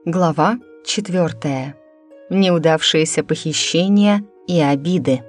Глава 4. Неудавшиеся похищения и обиды.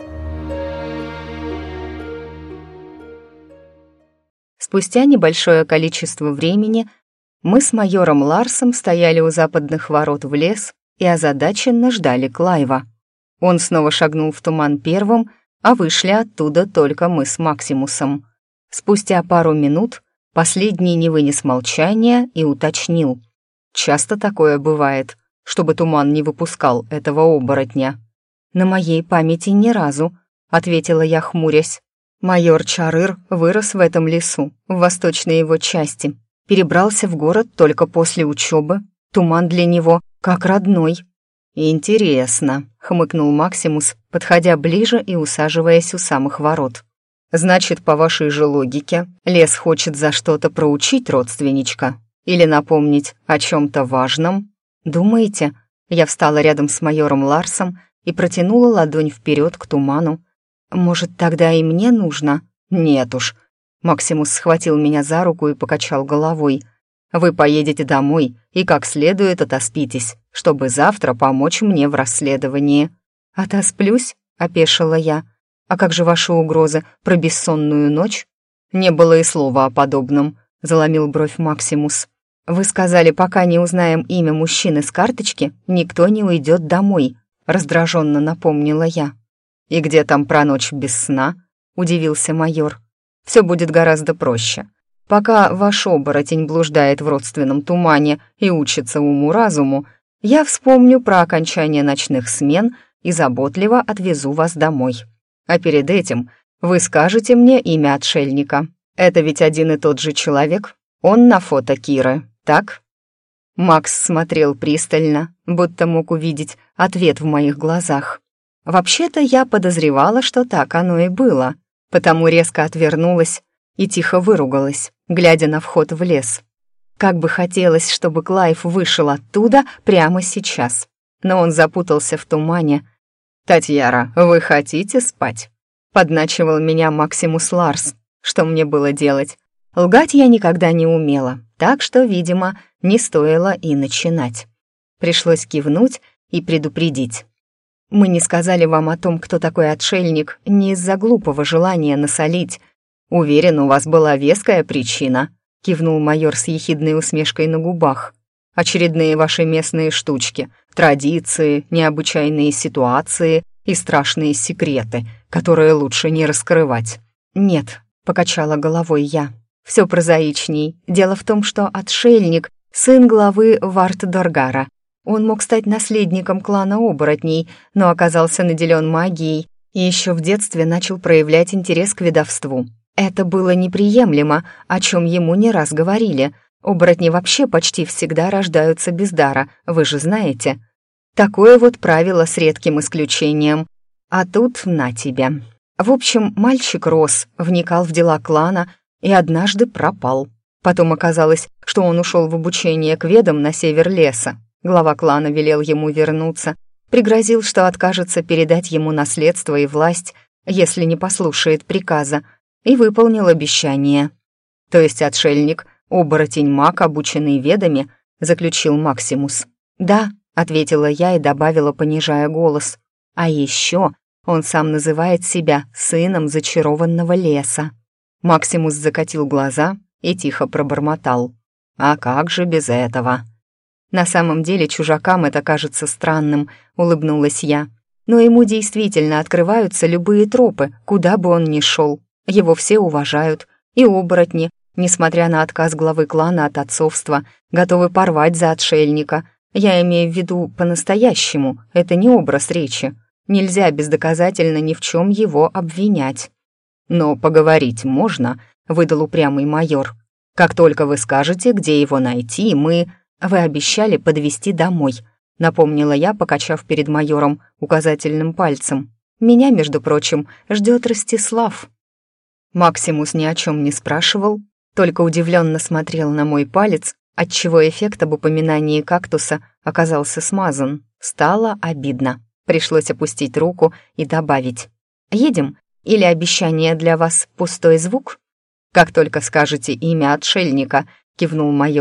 Спустя небольшое количество времени мы с майором Ларсом стояли у западных ворот в лес и озадаченно ждали Клайва. Он снова шагнул в туман первым, а вышли оттуда только мы с Максимусом. Спустя пару минут последний не вынес молчания и уточнил. Часто такое бывает, чтобы туман не выпускал этого оборотня. «На моей памяти ни разу», — ответила я, хмурясь. Майор Чарыр вырос в этом лесу, в восточной его части. Перебрался в город только после учебы. Туман для него как родной. «Интересно», — хмыкнул Максимус, подходя ближе и усаживаясь у самых ворот. «Значит, по вашей же логике, лес хочет за что-то проучить родственничка? Или напомнить о чем-то важном? Думаете?» Я встала рядом с майором Ларсом и протянула ладонь вперед к туману. «Может, тогда и мне нужно?» «Нет уж». Максимус схватил меня за руку и покачал головой. «Вы поедете домой и как следует отоспитесь, чтобы завтра помочь мне в расследовании». «Отосплюсь?» — опешила я. «А как же ваши угрозы про бессонную ночь?» «Не было и слова о подобном», — заломил бровь Максимус. «Вы сказали, пока не узнаем имя мужчины с карточки, никто не уйдет домой», — раздраженно напомнила я. «И где там про ночь без сна?» — удивился майор. «Все будет гораздо проще. Пока ваш оборотень блуждает в родственном тумане и учится уму-разуму, я вспомню про окончание ночных смен и заботливо отвезу вас домой. А перед этим вы скажете мне имя отшельника. Это ведь один и тот же человек. Он на фото Киры, так?» Макс смотрел пристально, будто мог увидеть ответ в моих глазах. Вообще-то я подозревала, что так оно и было, потому резко отвернулась и тихо выругалась, глядя на вход в лес. Как бы хотелось, чтобы Клайв вышел оттуда прямо сейчас, но он запутался в тумане. «Татьяра, вы хотите спать?» — подначивал меня Максимус Ларс. Что мне было делать? Лгать я никогда не умела, так что, видимо, не стоило и начинать. Пришлось кивнуть и предупредить. «Мы не сказали вам о том, кто такой отшельник, не из-за глупого желания насолить. Уверен, у вас была веская причина», — кивнул майор с ехидной усмешкой на губах. «Очередные ваши местные штучки, традиции, необычайные ситуации и страшные секреты, которые лучше не раскрывать». «Нет», — покачала головой я, — «все прозаичней. Дело в том, что отшельник — сын главы Варт-Доргара. Он мог стать наследником клана оборотней, но оказался наделен магией и еще в детстве начал проявлять интерес к ведовству. Это было неприемлемо, о чем ему не раз говорили. Оборотни вообще почти всегда рождаются без дара, вы же знаете. Такое вот правило с редким исключением. А тут на тебя». В общем, мальчик рос, вникал в дела клана и однажды пропал. Потом оказалось, что он ушел в обучение к ведам на север леса. Глава клана велел ему вернуться, пригрозил, что откажется передать ему наследство и власть, если не послушает приказа, и выполнил обещание. «То есть отшельник, оборотень-маг, обученный ведами», — заключил Максимус. «Да», — ответила я и добавила, понижая голос. «А еще он сам называет себя сыном зачарованного леса». Максимус закатил глаза и тихо пробормотал. «А как же без этого?» «На самом деле чужакам это кажется странным», — улыбнулась я. «Но ему действительно открываются любые тропы, куда бы он ни шел. Его все уважают, и оборотни, несмотря на отказ главы клана от отцовства, готовы порвать за отшельника. Я имею в виду по-настоящему, это не образ речи. Нельзя бездоказательно ни в чем его обвинять». «Но поговорить можно», — выдал упрямый майор. «Как только вы скажете, где его найти, мы...» «Вы обещали подвезти домой», — напомнила я, покачав перед майором указательным пальцем. «Меня, между прочим, ждет Ростислав». Максимус ни о чем не спрашивал, только удивленно смотрел на мой палец, отчего эффект об упоминании кактуса оказался смазан. Стало обидно. Пришлось опустить руку и добавить. «Едем? Или обещание для вас пустой звук?» «Как только скажете имя отшельника», — кивнул майор.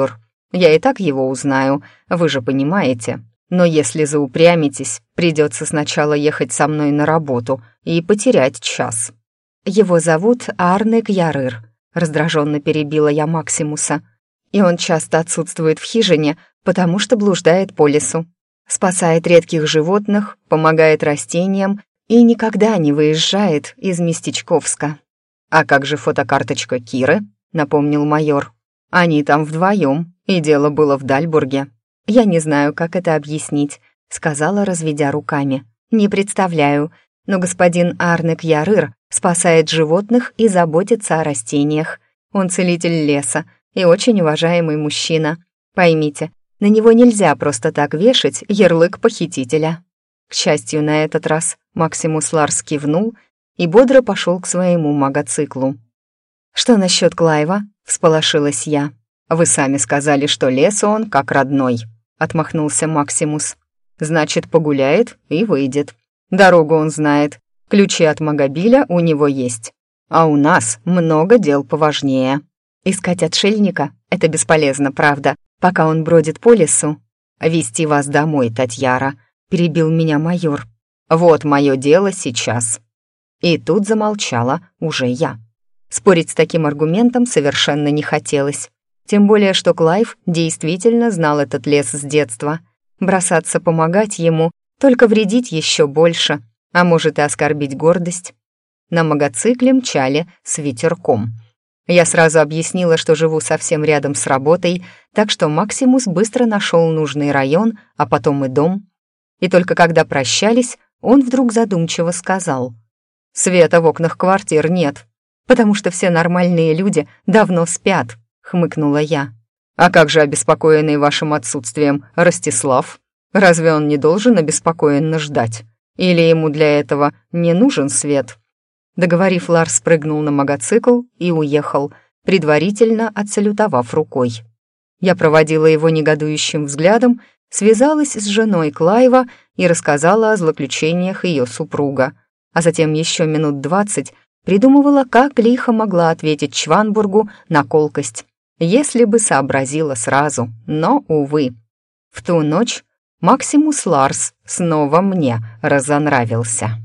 Я и так его узнаю, вы же понимаете. Но если заупрямитесь, придется сначала ехать со мной на работу и потерять час». «Его зовут Арне Кьярыр», — раздраженно перебила я Максимуса. «И он часто отсутствует в хижине, потому что блуждает по лесу. Спасает редких животных, помогает растениям и никогда не выезжает из Местечковска». «А как же фотокарточка Киры?» — напомнил майор. «Они там вдвоем, и дело было в Дальбурге». «Я не знаю, как это объяснить», — сказала, разведя руками. «Не представляю, но господин Арне Кьярыр спасает животных и заботится о растениях. Он целитель леса и очень уважаемый мужчина. Поймите, на него нельзя просто так вешать ярлык похитителя». К счастью, на этот раз Максимус Ларс кивнул и бодро пошел к своему магоциклу. «Что насчет Клайва?» — всполошилась я. «Вы сами сказали, что лесу он как родной», — отмахнулся Максимус. «Значит, погуляет и выйдет. Дорогу он знает, ключи от магобиля у него есть. А у нас много дел поважнее. Искать отшельника — это бесполезно, правда, пока он бродит по лесу. Вести вас домой, Татьяра», — перебил меня майор. «Вот мое дело сейчас». И тут замолчала уже я. Спорить с таким аргументом совершенно не хотелось. Тем более, что Клайв действительно знал этот лес с детства. Бросаться помогать ему, только вредить еще больше, а может и оскорбить гордость. На мотоцикле мчали с ветерком. Я сразу объяснила, что живу совсем рядом с работой, так что Максимус быстро нашел нужный район, а потом и дом. И только когда прощались, он вдруг задумчиво сказал: «Света в окнах квартир нет, потому что все нормальные люди давно спят», — хмыкнула я. «А как же обеспокоенный вашим отсутствием Ростислав? Разве он не должен обеспокоенно ждать? Или ему для этого не нужен свет?» Договорив, Ларс прыгнул на мотоцикл и уехал, предварительно отсалютовав рукой. Я проводила его негодующим взглядом, связалась с женой Клайва и рассказала о злоключениях ее супруга, а затем еще минут 20 придумывала, как лихо могла ответить Чванбургу на колкость, если бы сообразила сразу, но, увы. В ту ночь Максимус Ларс снова мне разонравился.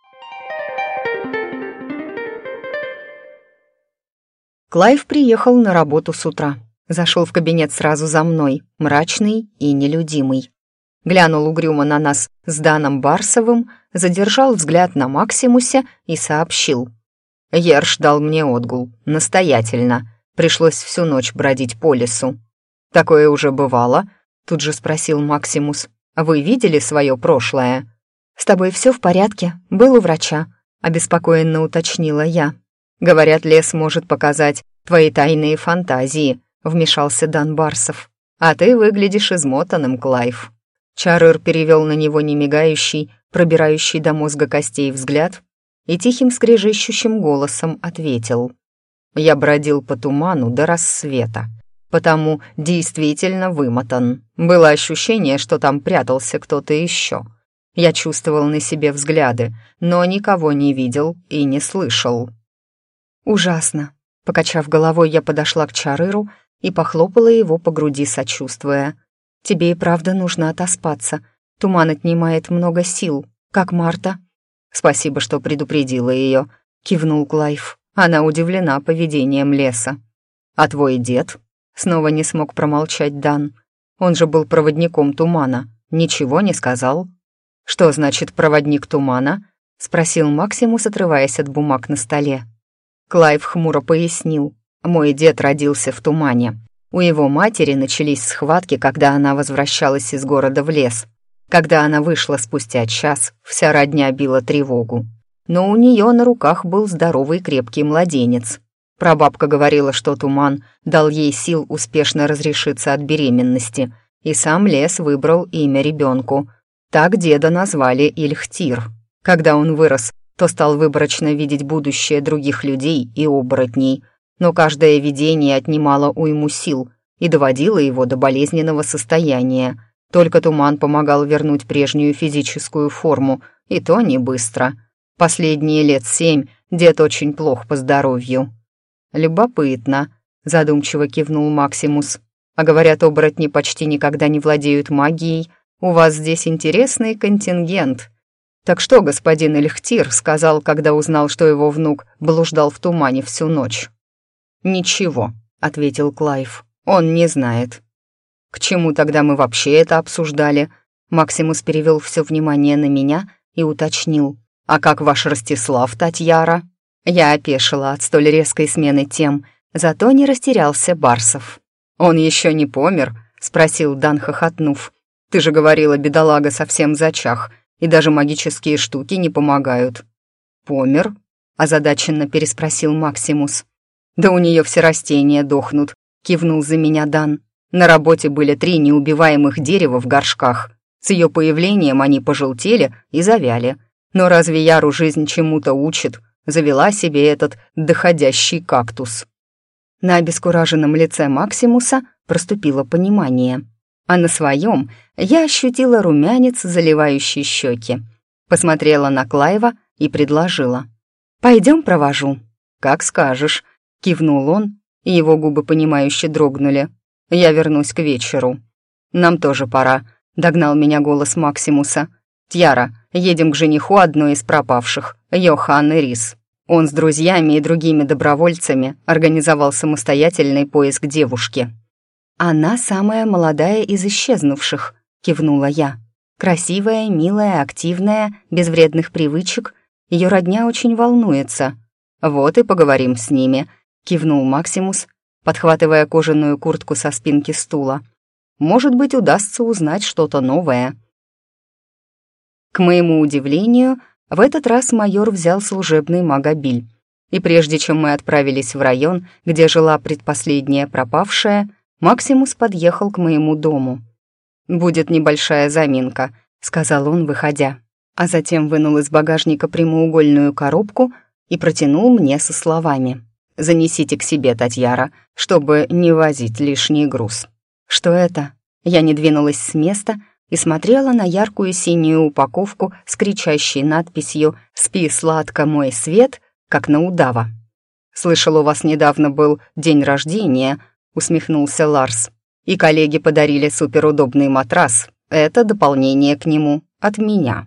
Клайв приехал на работу с утра. Зашел в кабинет сразу за мной, мрачный и нелюдимый. Глянул угрюмо на нас с Даном Барсовым, задержал взгляд на Максимусе и сообщил: «Ерш дал мне отгул, настоятельно. Пришлось всю ночь бродить по лесу». «Такое уже бывало?» — тут же спросил Максимус. «Вы видели свое прошлое?» «С тобой все в порядке? Был у врача?» — обеспокоенно уточнила я. «Говорят, лес может показать твои тайные фантазии», — вмешался Дан Барсов. «А ты выглядишь измотанным, Клайв». Чарыр перевел на него немигающий, пробирающий до мозга костей взгляд и тихим скрежещущим голосом ответил: «Я бродил по туману до рассвета, потому действительно вымотан. Было ощущение, что там прятался кто-то еще. Я чувствовал на себе взгляды, но никого не видел и не слышал». «Ужасно!» Покачав головой, я подошла к Чарыру и похлопала его по груди, сочувствуя. «Тебе и правда нужно отоспаться. Туман отнимает много сил. Как Марта?» «Спасибо, что предупредила ее», — кивнул Клайв. Она удивлена поведением леса. «А твой дед?» — снова не смог промолчать Дан. «Он же был проводником тумана. Ничего не сказал?» «Что значит проводник тумана?» — спросил Максимус, отрываясь от бумаг на столе. Клайв хмуро пояснил: «Мой дед родился в тумане. У его матери начались схватки, когда она возвращалась из города в лес. Когда она вышла спустя час, вся родня била тревогу. Но у нее на руках был здоровый крепкий младенец. Прабабка говорила, что туман дал ей сил успешно разрешиться от беременности, и сам лес выбрал имя ребенку. Так деда назвали Ильхтир. Когда он вырос, то стал выборочно видеть будущее других людей и оборотней, но каждое видение отнимало уйму сил и доводило его до болезненного состояния. Только туман помогал вернуть прежнюю физическую форму, и то не быстро. Последние лет 7 дед очень плох по здоровью». «Любопытно», — задумчиво кивнул Максимус. А говорят, оборотни почти никогда не владеют магией. У вас здесь интересный контингент. Так что господин Эльхтир сказал, когда узнал, что его внук блуждал в тумане всю ночь? «Ничего», — ответил Клайв, — «он не знает». «К чему тогда мы вообще это обсуждали?» Максимус перевел все внимание на меня и уточнил. «А как ваш Ростислав, Татьяра?» Я опешила от столь резкой смены тем, зато не растерялся Барсов. «Он еще не помер?» — спросил Дан, хохотнув. «Ты же говорила, бедолага совсем зачах, и даже магические штуки не помогают». «Помер?» — озадаченно переспросил Максимус. «Да у нее все растения дохнут», — кивнул за меня Дан. «На работе были 3 неубиваемых дерева в горшках. С ее появлением они пожелтели и завяли. Но разве Яру жизнь чему-то учит? Завела себе этот доходящий кактус». На обескураженном лице Максимуса проступило понимание, а на своем я ощутила румянец, заливающий щеки. Посмотрела на Клайва и предложила. «Пойдем провожу». «Как скажешь», — кивнул он, и его губы понимающе дрогнули. «Я вернусь к вечеру». «Нам тоже пора», — догнал меня голос Максимуса. «Тьяра, едем к жениху одной из пропавших, Йоханны Рис. Он с друзьями и другими добровольцами организовал самостоятельный поиск девушки». «Она самая молодая из исчезнувших», — кивнула я. «Красивая, милая, активная, без вредных привычек. Ее родня очень волнуется». «Вот и поговорим с ними», — кивнул Максимус, подхватывая кожаную куртку со спинки стула. «Может быть, удастся узнать что-то новое». К моему удивлению, в этот раз майор взял служебный магобиль, и прежде чем мы отправились в район, где жила предпоследняя пропавшая, Максимус подъехал к моему дому. «Будет небольшая заминка», — сказал он, выходя, а затем вынул из багажника прямоугольную коробку и протянул мне со словами: «Занесите к себе, Татьяра, чтобы не возить лишний груз». «Что это?» Я не двинулась с места и смотрела на яркую синюю упаковку с кричащей надписью «Спи сладко, мой свет», как на удава. «Слышал, у вас недавно был день рождения», — усмехнулся Ларс. «И коллеги подарили суперудобный матрас. Это дополнение к нему от меня».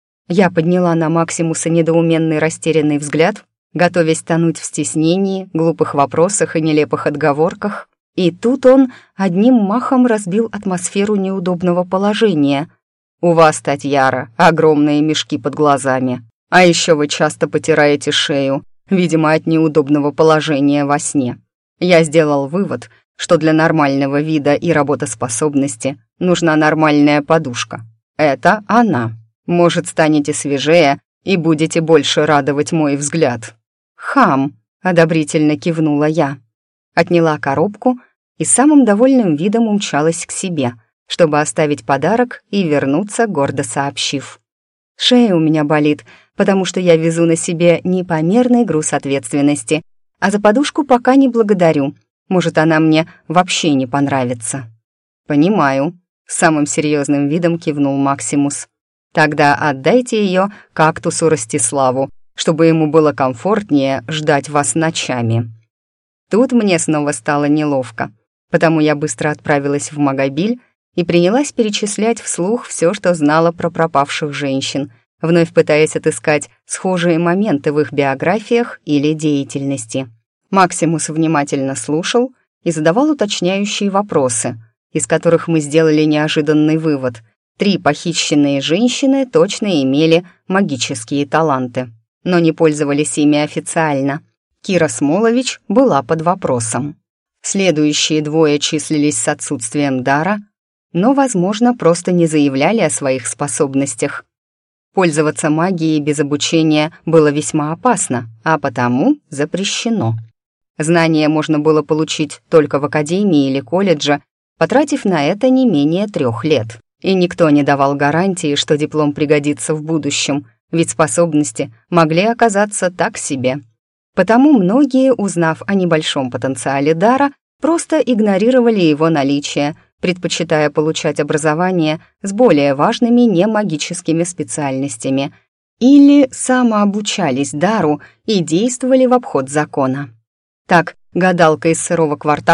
Я подняла на Максимуса недоуменный растерянный взгляд, готовясь тонуть в стеснении, глупых вопросах и нелепых отговорках. И тут он одним махом разбил атмосферу неудобного положения. «У вас, Татьяра, огромные мешки под глазами. А еще вы часто потираете шею, видимо, от неудобного положения во сне. Я сделал вывод, что для нормального вида и работоспособности нужна нормальная подушка. Это она. Может, станете свежее и будете больше радовать мой взгляд». «Хам!» — одобрительно кивнула я. Отняла коробку и самым довольным видом умчалась к себе, чтобы оставить подарок и вернуться, гордо сообщив: «Шея у меня болит, потому что я везу на себе непомерный груз ответственности, а за подушку пока не благодарю. Может, она мне вообще не понравится». «Понимаю», — с самым серьезным видом кивнул Максимус. «Тогда отдайте ее кактусу Ростиславу, чтобы ему было комфортнее ждать вас ночами». Тут мне снова стало неловко, потому я быстро отправилась в магобиль и принялась перечислять вслух все, что знала про пропавших женщин, вновь пытаясь отыскать схожие моменты в их биографиях или деятельности. Максимус внимательно слушал и задавал уточняющие вопросы, из которых мы сделали неожиданный вывод: 3 похищенные женщины точно имели магические таланты, но не пользовались ими официально. Кира Смолович была под вопросом. Следующие 2 числились с отсутствием дара, но, возможно, просто не заявляли о своих способностях. Пользоваться магией без обучения было весьма опасно, а потому запрещено. Знания можно было получить только в академии или колледже, потратив на это не менее 3 лет. И никто не давал гарантии, что диплом пригодится в будущем, ведь способности могли оказаться так себе. Потому многие, узнав о небольшом потенциале дара, просто игнорировали его наличие, предпочитая получать образование с более важными немагическими специальностями, или самообучались дару и действовали в обход закона. Так, гадалка из сырого квартала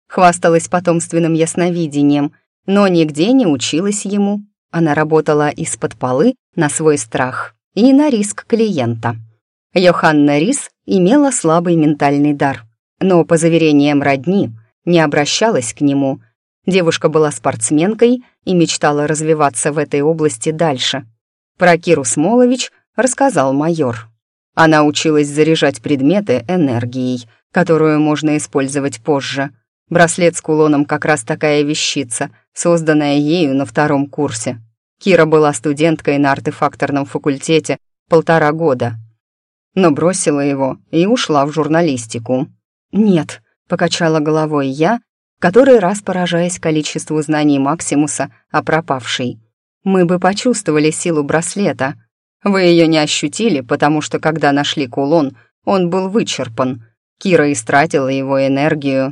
хвасталась потомственным ясновидением, но нигде не училась ему. Она работала из-под полы на свой страх и на риск клиента. Йоханна Рис имела слабый ментальный дар, но, по заверениям родни, не обращалась к нему. Девушка была спортсменкой и мечтала развиваться в этой области дальше. Про Киру Смолович рассказал майор. Она училась заряжать предметы энергией, которую можно использовать позже. Браслет с кулоном как раз такая вещица, созданная ею на 2-м курсе. Кира была студенткой на артефакторном факультете 1,5 года, но бросила его и ушла в журналистику. «Нет», — покачала головой я, который раз поражаясь количеству знаний Максимуса о пропавшей. «Мы бы почувствовали силу браслета. Вы ее не ощутили, потому что, когда нашли кулон, он был вычерпан. Кира истратила его энергию.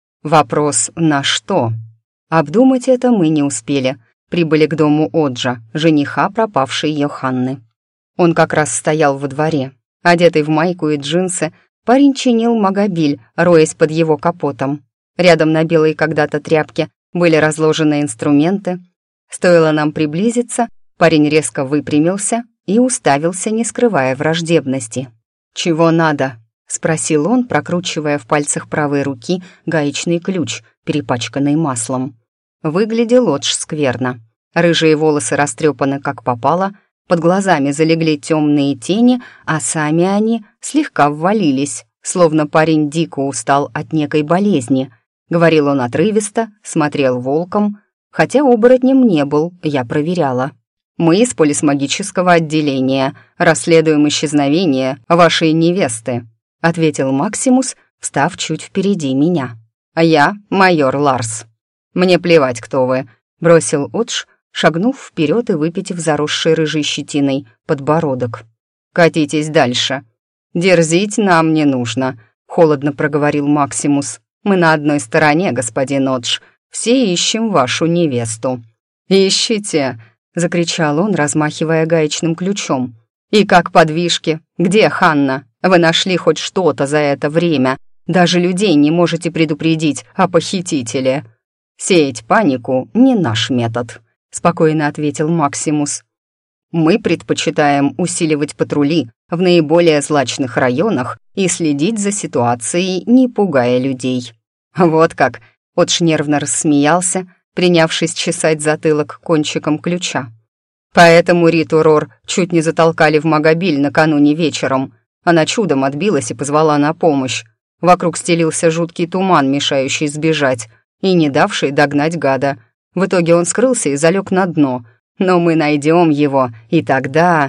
Вопрос «на что?». Обдумать это мы не успели. Прибыли к дому Оджа, жениха пропавшей Йоханны. Он как раз стоял во дворе. Одетый в майку и джинсы, парень чинил магобиль, роясь под его капотом. Рядом на белой когда-то тряпке были разложены инструменты. Стоило нам приблизиться, парень резко выпрямился и уставился, не скрывая враждебности. «Чего надо?» — спросил он, прокручивая в пальцах правой руки гаечный ключ, перепачканный маслом. Выглядел Одж скверно. Рыжие волосы растрепаны как попало, под глазами залегли темные тени, а сами они слегка ввалились, словно парень дико устал от некой болезни. Говорил он отрывисто, смотрел волком, хотя оборотнем не был, я проверяла. «Мы из полисмагического отделения расследуем исчезновение вашей невесты», ответил Максимус, встав чуть впереди меня. «А я майор Ларс». «Мне плевать, кто вы», — бросил Одж, шагнув вперед и выпитив заросший рыжей щетиной подбородок. «Катитесь дальше». «Дерзить нам не нужно», — холодно проговорил Максимус. «Мы на одной стороне, господин Одж. Все ищем вашу невесту». «Ищите», — закричал он, размахивая гаечным ключом. «И как подвижки? Где Ханна? Вы нашли хоть что-то за это время? Даже людей не можете предупредить о похитителе». «Сеять панику — не наш метод», — спокойно ответил Максимус. «Мы предпочитаем усиливать патрули в наиболее злачных районах и следить за ситуацией, не пугая людей». «Вот как!» — Одж нервно рассмеялся, принявшись чесать затылок кончиком ключа. «Поэтому Риту Рор чуть не затолкали в магобиль накануне вечером. Она чудом отбилась и позвала на помощь. Вокруг стелился жуткий туман, мешающий сбежать, и не давший догнать гада. В итоге он скрылся и залег на дно. Но мы найдем его, и тогда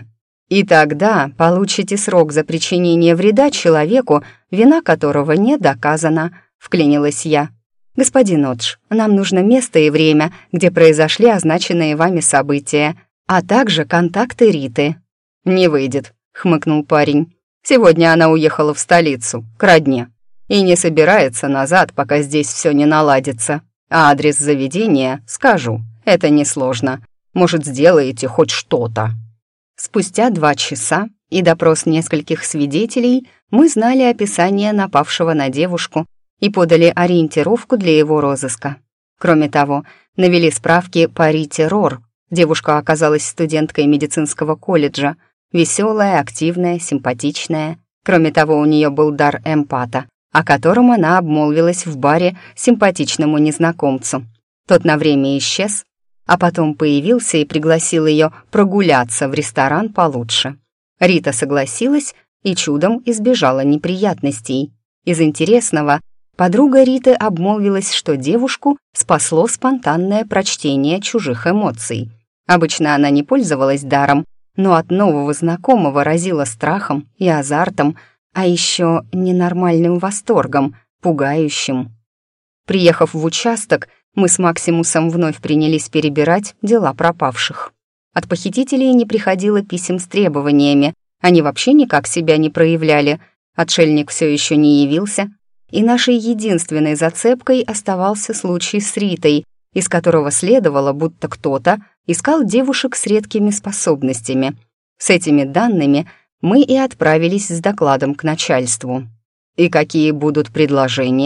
получите срок за причинение вреда человеку, вина которого не доказана», — вклинилась я. «Господин Одж, нам нужно место и время, где произошли означенные вами события, а также контакты Риты». «Не выйдет», — хмыкнул парень. «Сегодня она уехала в столицу, к родне, и не собирается назад, пока здесь все не наладится. А адрес заведения скажу, это несложно. Может, сделаете хоть что-то». Спустя 2 часа и допрос нескольких свидетелей мы знали описание напавшего на девушку и подали ориентировку для его розыска. Кроме того, навели справки по Рите Рор. Девушка оказалась студенткой медицинского колледжа, веселая, активная, симпатичная. Кроме того, у нее был дар эмпата, о котором она обмолвилась в баре симпатичному незнакомцу. Тот на время исчез, а потом появился и пригласил ее прогуляться в ресторан получше. Рита согласилась и чудом избежала неприятностей. Из интересного, подруга Риты обмолвилась, что девушку спасло спонтанное прочтение чужих эмоций. Обычно она не пользовалась даром, но от нового знакомого разила страхом и азартом, а еще ненормальным восторгом, пугающим. Приехав в участок, мы с Максимусом вновь принялись перебирать дела пропавших. От похитителей не приходило писем с требованиями, они вообще никак себя не проявляли, отшельник все еще не явился, и нашей единственной зацепкой оставался случай с Ритой, из которого следовало, будто кто-то искал девушек с редкими способностями. С этими данными мы и отправились с докладом к начальству. «И какие будут предложения?» —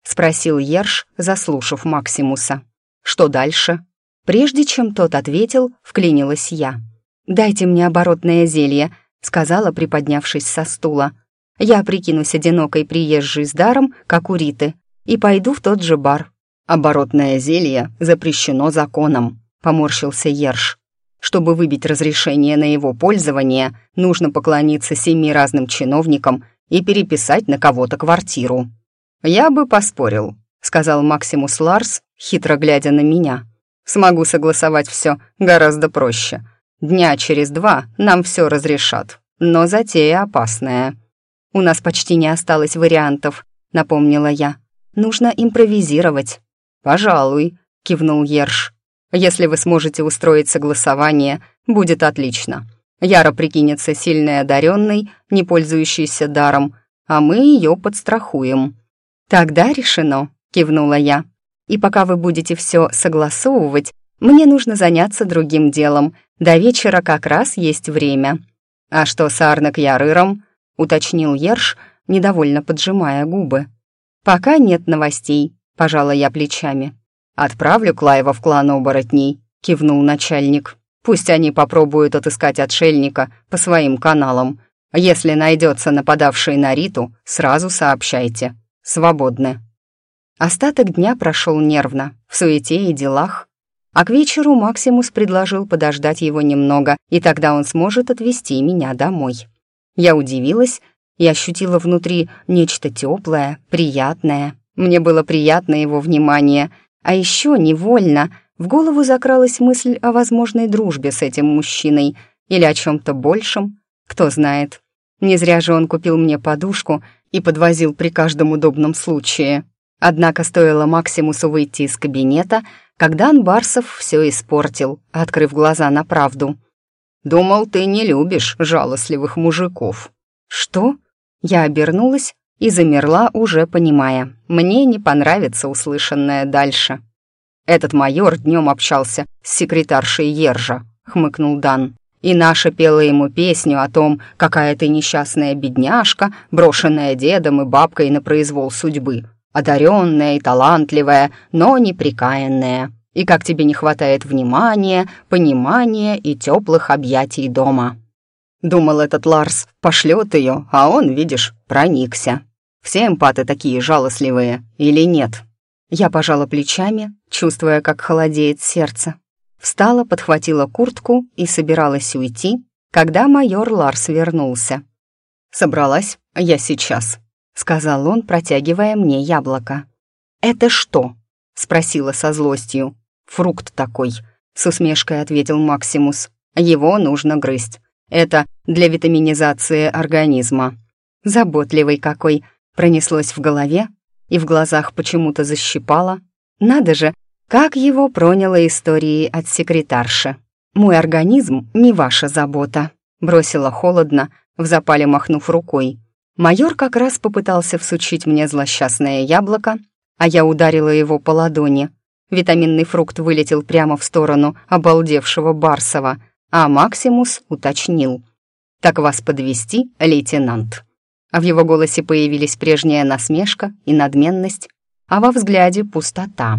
спросил Ерш, заслушав Максимуса. «Что дальше?» Прежде чем тот ответил, вклинилась я. «Дайте мне оборотное зелье», — сказала, приподнявшись со стула. «Я прикинусь одинокой приезжей с даром, как у Риты, и пойду в тот же бар». «Оборотное зелье запрещено законом», — поморщился Ерш. «Чтобы выбить разрешение на его пользование, нужно поклониться 7 разным чиновникам и переписать на кого-то квартиру». «Я бы поспорил», — сказал Максимус Ларс, хитро глядя на меня. «Смогу согласовать все гораздо проще. Дня через 2 нам все разрешат, но затея опасная». «У нас почти не осталось вариантов», — напомнила я. «Нужно импровизировать». «Пожалуй», — кивнул Ерш. «Если вы сможете устроить согласование, будет отлично. Яра прикинется сильной одаренной, не пользующейся даром, а мы ее подстрахуем». «Тогда решено», — кивнула я. «И пока вы будете все согласовывать, мне нужно заняться другим делом. До вечера как раз есть время». «А что с Арнек Ярыром?» — уточнил Ерш, недовольно поджимая губы. «Пока нет новостей», — пожала я плечами. «Отправлю Клайва в клан оборотней», — кивнул начальник. «Пусть они попробуют отыскать отшельника по своим каналам. Если найдется нападавший на Риту, сразу сообщайте. Свободны». Остаток дня прошел нервно, в суете и делах. А к вечеру Максимус предложил подождать его немного, и тогда он сможет отвезти меня домой. Я удивилась и ощутила внутри нечто теплое, приятное. Мне было приятно его внимание, а еще невольно в голову закралась мысль о возможной дружбе с этим мужчиной или о чем-то большем, кто знает. Не зря же он купил мне подушку и подвозил при каждом удобном случае. Однако стоило Максимусу выйти из кабинета, когда Анбарсов все испортил, открыв глаза на правду. «Думал, ты не любишь жалостливых мужиков». «Что?» Я обернулась и замерла, уже понимая. Мне не понравится услышанное дальше. «Этот майор днем общался с секретаршей Ержа», — хмыкнул Дан. «И наша пела ему песню о том, какая ты несчастная бедняжка, брошенная дедом и бабкой на произвол судьбы, одаренная и талантливая, но неприкаянная. И как тебе не хватает внимания, понимания и теплых объятий дома». Думал, этот Ларс пошлет ее, а он, видишь, проникся. Все эмпаты такие жалостливые или нет? Я пожала плечами, чувствуя, как холодеет сердце. Встала, подхватила куртку и собиралась уйти, когда майор Ларс вернулся. «Собралась? Я сейчас», — сказал он, протягивая мне яблоко. «Это что?» — спросила со злостью. «Фрукт такой», — с усмешкой ответил Максимус. «Его нужно грызть. Это для витаминизации организма». «Заботливый какой», — пронеслось в голове, и в глазах почему-то защипало. Надо же, как его проняло историей от секретарши. «Мой организм не ваша забота», — бросила холодно, в запале махнув рукой. Майор как раз попытался всучить мне злосчастное яблоко, а я ударила его по ладони. Витаминный фрукт вылетел прямо в сторону обалдевшего Барсова, а Максимус уточнил. «Так вас подвести, лейтенант?» А в его голосе появились прежняя насмешка и надменность, а во взгляде пустота.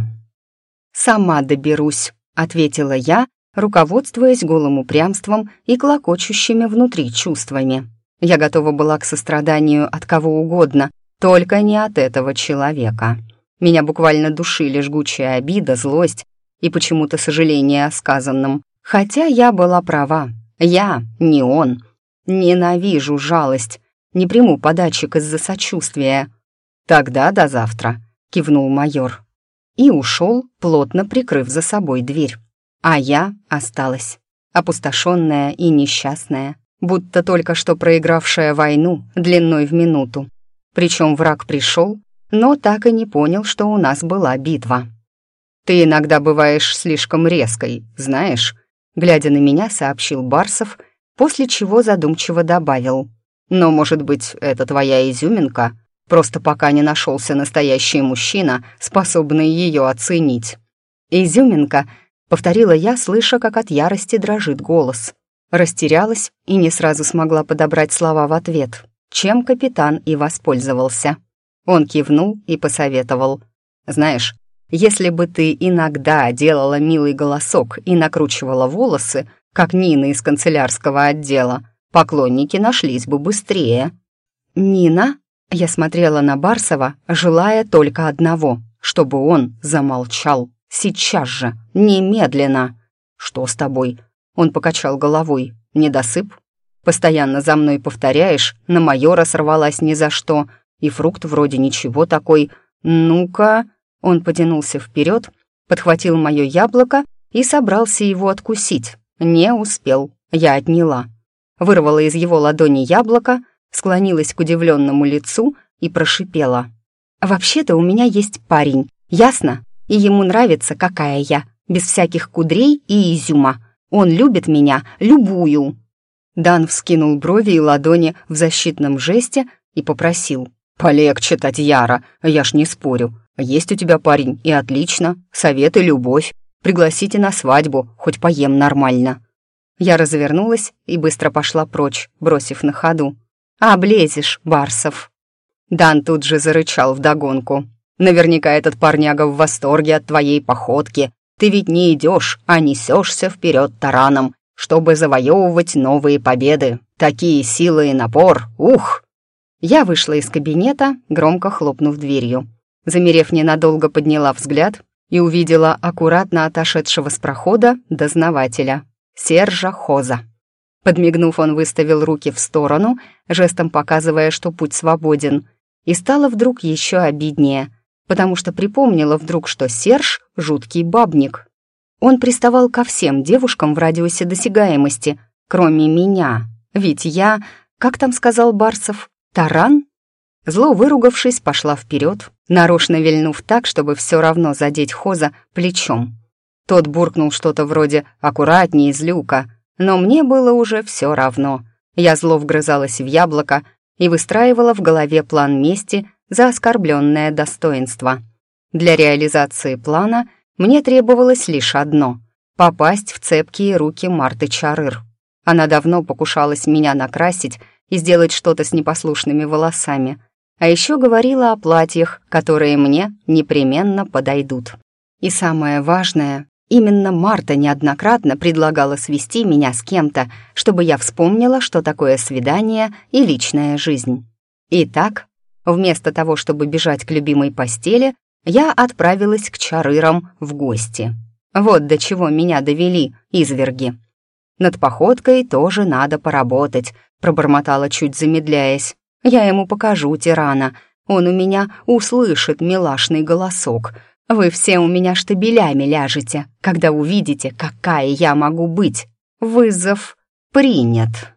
«Сама доберусь», — ответила я, руководствуясь голым упрямством и клокочущими внутри чувствами. Я готова была к состраданию от кого угодно, только не от этого человека. Меня буквально душили жгучая обида, злость и почему-то сожаление о сказанном. Хотя я была права. Я, не он. Ненавижу жалость. Не приму подачек из-за сочувствия. «Тогда до завтра», — кивнул майор. И ушел, плотно прикрыв за собой дверь. А я осталась, опустошенная и несчастная, будто только что проигравшая войну длиной в минуту. Причем враг пришел, но так и не понял, что у нас была битва. «Ты иногда бываешь слишком резкой, знаешь», — глядя на меня, сообщил Барсов, после чего задумчиво добавил. «Но, может быть, это твоя изюминка? Просто пока не нашелся настоящий мужчина, способный ее оценить». «Изюминка», — повторила я, слыша, как от ярости дрожит голос. Растерялась и не сразу смогла подобрать слова в ответ, чем капитан и воспользовался. Он кивнул и посоветовал. «Знаешь, если бы ты иногда делала милый голосок и накручивала волосы, как Нина из канцелярского отдела, поклонники нашлись бы быстрее». «Нина?» Я смотрела на Барсова, желая только одного, чтобы он замолчал. Сейчас же, немедленно. «Что с тобой?» Он покачал головой. «Недосып? Постоянно за мной повторяешь, на майора сорвалась ни за что, и фрукт вроде ничего такой. Ну-ка...» Он потянулся вперед, подхватил мое яблоко и собрался его откусить. Не успел, я отняла. Вырвала из его ладони яблоко, склонилась к удивленному лицу и прошипела. «Вообще-то у меня есть парень, ясно? И ему нравится, какая я, без всяких кудрей и изюма. Он любит меня, любую». Дан вскинул брови и ладони в защитном жесте и попросил. «Полегче, Татьяра, я ж не спорю. Есть у тебя парень, и отлично. Совет и любовь. Пригласите на свадьбу, хоть поем нормально». Я развернулась и быстро пошла прочь, бросив на ходу. «Облезешь, Барсов». Дан тут же зарычал вдогонку. «Наверняка этот парняга в восторге от твоей походки. Ты ведь не идешь, а несешься вперед тараном, чтобы завоевывать новые победы. Такие силы и напор, ух!» Я вышла из кабинета, громко хлопнув дверью. Замерев ненадолго, подняла взгляд и увидела аккуратно отошедшего с прохода дознавателя, Сержа Хоза. Подмигнув, он выставил руки в сторону, жестом показывая, что путь свободен, и стало вдруг еще обиднее, потому что припомнила вдруг, что Серж — жуткий бабник. Он приставал ко всем девушкам в радиусе досягаемости, кроме меня, ведь я, как там сказал Барсов, таран? Зло выругавшись, пошла вперед, нарочно вильнув так, чтобы все равно задеть Хоза плечом. Тот буркнул что-то вроде «аккуратней, злюка», но мне было уже все равно. Я зло вгрызалась в яблоко и выстраивала в голове план мести за оскорбленное достоинство. Для реализации плана мне требовалось лишь одно — попасть в цепкие руки Марты Чарыр. Она давно покушалась меня накрасить и сделать что-то с непослушными волосами, а еще говорила о платьях, которые мне непременно подойдут. И самое важное, именно Марта неоднократно предлагала свести меня с кем-то, чтобы я вспомнила, что такое свидание и личная жизнь. Итак, вместо того, чтобы бежать к любимой постели, я отправилась к Чарырам в гости. Вот до чего меня довели изверги. «Над походкой тоже надо поработать», — пробормотала, чуть замедляясь. «Я ему покажу тирана. Он у меня услышит милашный голосок. Вы все у меня штабелями ляжете, когда увидите, какая я могу быть. Вызов принят».